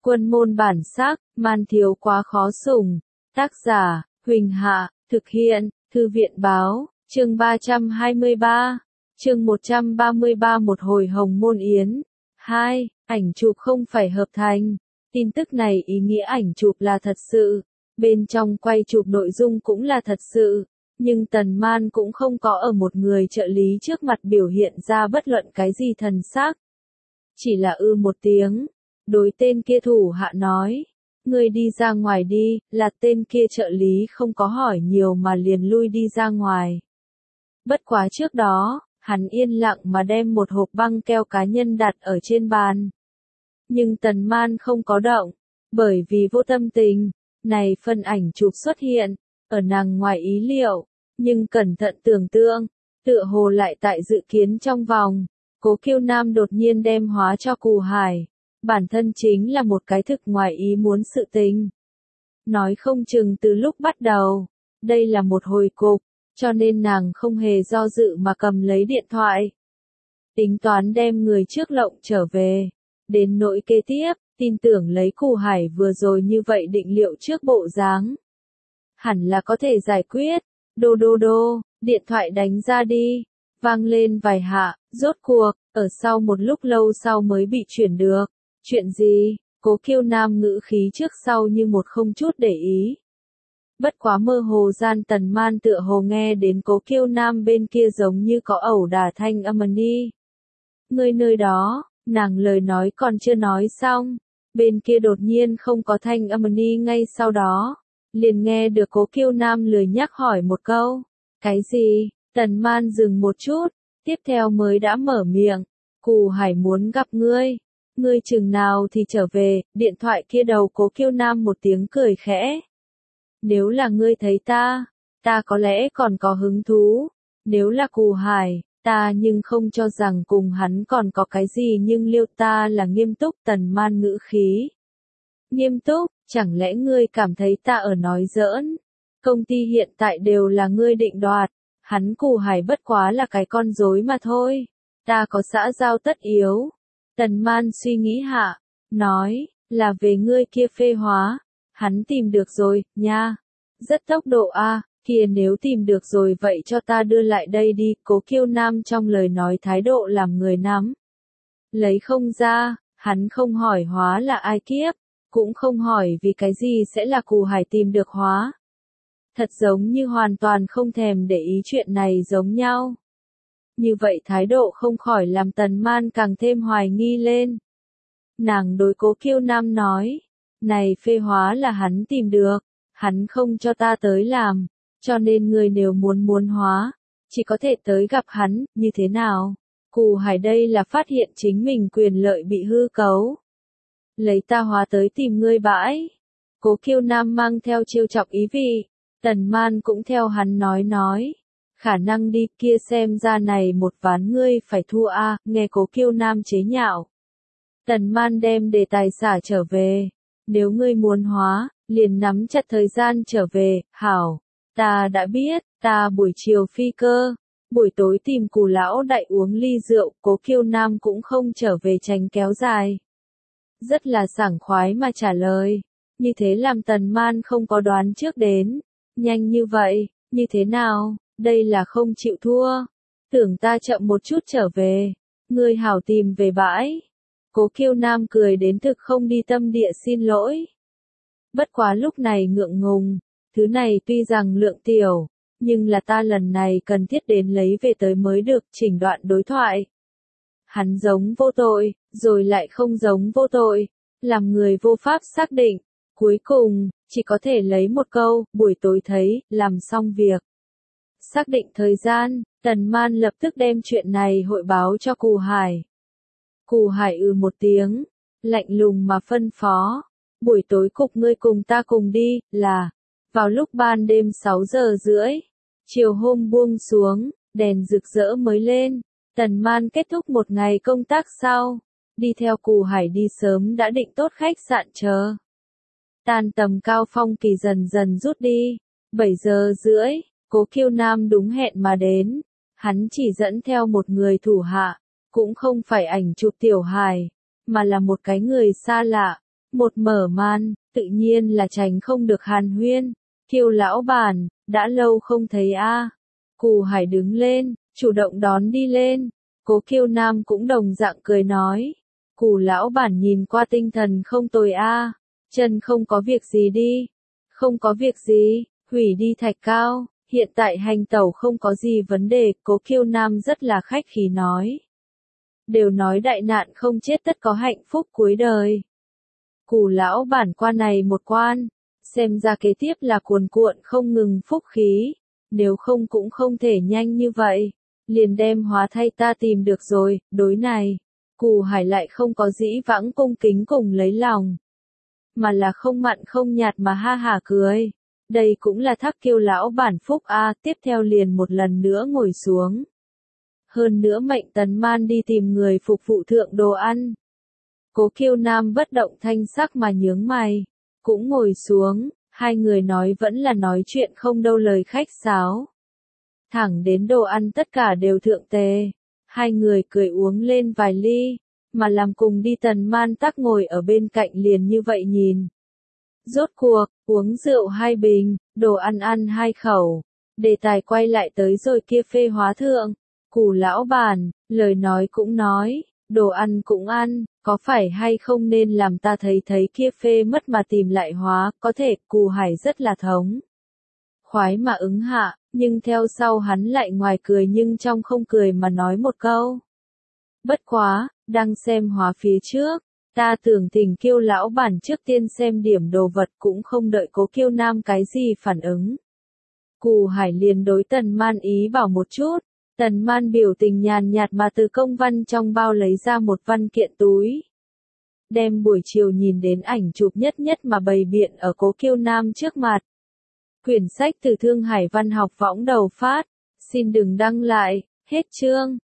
Quân môn bản sắc, man thiếu quá khó sủng. Tác giả, Huỳnh Hạ, thực hiện, Thư viện báo, chương 323, chương 133 một hồi hồng môn yến. 2. Ảnh chụp không phải hợp thành. Tin tức này ý nghĩa ảnh chụp là thật sự, bên trong quay chụp nội dung cũng là thật sự, nhưng Tần Man cũng không có ở một người trợ lý trước mặt biểu hiện ra bất luận cái gì thần sắc. Chỉ là một tiếng, đối tên kia thủ hạ nói, ngươi đi ra ngoài đi, là tên kia trợ lý không có hỏi nhiều mà liền lui đi ra ngoài. Bất quá trước đó, hắn yên lặng mà đem một hộp băng keo cá nhân đặt ở trên bàn. Nhưng Tần Man không có động, bởi vì vô tâm tình, này phân ảnh chụp xuất hiện, ở nàng ngoài ý liệu, nhưng cẩn thận tưởng tượng, tựa hồ lại tại dự kiến trong vòng. Cố Kiêu Nam đột nhiên đem hóa cho Cù Hải, bản thân chính là một cái thực ngoài ý muốn sự tình. Nói không chừng từ lúc bắt đầu, đây là một hồi cục, cho nên nàng không hề do dự mà cầm lấy điện thoại. Tính toán đem người trước lộng trở về. Đến nỗi kế tiếp, tin tưởng lấy Cù Hải vừa rồi như vậy định liệu trước bộ dáng, hẳn là có thể giải quyết. Đô đô đô, điện thoại đánh ra đi, vang lên vài hạ, rốt cuộc, ở sau một lúc lâu sau mới bị chuyển được. Chuyện gì? Cố Kiêu Nam ngữ khí trước sau như một không chút để ý. Bất quá mơ hồ gian Tần Man tựa hồ nghe đến Cố Kiêu Nam bên kia giống như có ẩu đả thanh âm đi. Ngươi nơi đó, nàng lời nói còn chưa nói xong, bên kia đột nhiên không có thanh âm đi, ngay sau đó, liền nghe được Cố Kiêu Nam lười nhắc hỏi một câu. Cái gì? Tần Man dừng một chút, tiếp theo mới đã mở miệng. Cù Hải muốn gặp ngươi. Ngươi chừng nào thì trở về? Điện thoại kia đầu Cố Kiêu Nam một tiếng cười khẽ. Nếu là ngươi thấy ta có lẽ còn có hứng thú. Nếu là Cù Hải, ta nhưng không cho rằng cùng hắn còn có cái gì, nhưng liêu ta là nghiêm túc. Tần Man ngữ khí. Nghiêm túc, chẳng lẽ ngươi cảm thấy ta ở nói giỡn? Công ty hiện tại đều là ngươi định đoạt, hắn Cù Hải bất quá là cái con rối mà thôi. Ta có xã giao tất yếu. Tần Man suy nghĩ hạ, nói, là về ngươi kia phê hóa. Hắn tìm được rồi, nha. Rất tốc độ a, kia nếu tìm được rồi vậy cho ta đưa lại đây đi. Cố Kiêu Nam trong lời nói thái độ làm người nắm. Lấy không ra, hắn không hỏi hóa là ai kiếp, cũng không hỏi vì cái gì sẽ là Cù Hải tìm được hóa. Thật giống như hoàn toàn không thèm để ý chuyện này giống nhau. Như vậy thái độ không khỏi làm Tần Man càng thêm hoài nghi lên. Nàng đối Cố Kiêu Nam nói, này phê hóa là hắn tìm được, hắn không cho ta tới làm, cho nên người nếu muốn hóa, chỉ có thể tới gặp hắn, như thế nào? Cù Hải đây là phát hiện chính mình quyền lợi bị hư cấu. Lấy ta hóa tới tìm ngươi bãi. Cố Kiêu Nam mang theo trêu chọc ý vị. Tần Man cũng theo hắn nói. Khả năng đi kia xem ra này một ván ngươi phải thua a. Nghe Cố Kiêu Nam chế nhạo. Tần Man đem đề tài xả trở về. Nếu ngươi muốn hóa, liền nắm chặt thời gian trở về. Hảo, ta đã biết, ta buổi chiều phi cơ. Buổi tối tìm Cù lão đại uống ly rượu. Cố Kiêu Nam cũng không trở về tránh kéo dài. Rất là sảng khoái mà trả lời. Như thế làm Tần Man không có đoán trước đến. Nhanh như vậy, như thế nào, đây là không chịu thua. Tưởng ta chậm một chút trở về, ngươi hảo tìm về bãi. Cố Kiêu Nam cười đến thực không đi tâm địa xin lỗi. Bất quá lúc này ngượng ngùng, thứ này tuy rằng lượng tiểu, nhưng là ta lần này cần thiết đến lấy về tới mới được. Chỉnh đoạn đối thoại. Hắn giống vô tội, rồi lại không giống vô tội, làm người vô pháp xác định. Cuối cùng, chỉ có thể lấy một câu, buổi tối thấy, làm xong việc. Xác định thời gian, Tần Man lập tức đem chuyện này hội báo cho Cù Hải. Cù Hải một tiếng, lạnh lùng mà phân phó. Buổi tối cục ngươi cùng ta cùng đi, là, vào lúc ban đêm 6 giờ rưỡi. Chiều hôm buông xuống, đèn rực rỡ mới lên. Tần Man kết thúc một ngày công tác sau, đi theo Cù Hải đi sớm đã định tốt khách sạn chờ. Tan tầm cao phong kỳ dần dần rút đi, 7 giờ rưỡi, Cố Kiêu Nam đúng hẹn mà đến. Hắn chỉ dẫn theo một người thủ hạ, cũng không phải ảnh chụp Tiểu Hải, mà là một cái người xa lạ. Một mở màn, tự nhiên là tránh không được hàn huyên. Kiều lão bản, đã lâu không thấy a. Cù Hải đứng lên, chủ động đón đi lên. Cố Kiêu Nam cũng đồng dạng cười nói. Cù lão bản nhìn qua tinh thần không tồi a. Chân không có việc gì đi. Không có việc gì, hủy đi thạch cao. Hiện tại hành tẩu không có gì vấn đề, Cố Kiêu Nam rất là khách khí nói. Đều nói đại nạn không chết tất có hạnh phúc cuối đời. Cù lão bản qua này một quan, xem ra kế tiếp là cuồn cuộn không ngừng phúc khí, nếu không cũng không thể nhanh như vậy, liền đem hóa thay ta tìm được rồi, đối này. Cù Hải lại không có dĩ vãng cung kính cùng lấy lòng, mà là không mặn không nhạt mà ha hả cười. Đây cũng là Thác Kiêu lão bản phúc a. Tiếp theo liền một lần nữa ngồi xuống. Hơn nữa mệnh Tần Man đi tìm người phục vụ thượng đồ ăn. Cố Kiêu Nam bất động thanh sắc mà nhướng mày, cũng ngồi xuống, hai người nói vẫn là nói chuyện không đâu lời khách sáo. Thẳng đến đồ ăn tất cả đều thượng tề, hai người cười uống lên vài ly, mà làm cùng đi Tần Man Tắc ngồi ở bên cạnh liền như vậy nhìn. Rốt cuộc, uống rượu 2 bình, đồ ăn ăn 2 khẩu, đề tài quay lại tới rồi kia phê hóa thượng. Cù lão bản, lời nói cũng nói, đồ ăn cũng ăn, có phải hay không nên làm ta thấy kia phê mất mà tìm lại hóa, có thể. Cù Hải rất là thống khoái mà ứng hạ, nhưng theo sau hắn lại ngoài cười nhưng trong không cười mà nói một câu. Bất quá, đang xem hóa phía trước, ta tưởng Thỉnh Kiêu lão bản trước tiên xem điểm đồ vật, cũng không đợi Cố Kiêu Nam cái gì phản ứng. Cù Hải liền đối Tần Man ý bảo một chút. Tần Man biểu tình nhàn nhạt mà từ công văn trong bao lấy ra một văn kiện túi. Đem buổi chiều nhìn đến ảnh chụp nhất nhất mà bày biện ở Cố Kiêu Nam trước mặt. Quyển sách từ Thương Hải Văn học võng đầu phát. Xin đừng đăng lại, hết chương.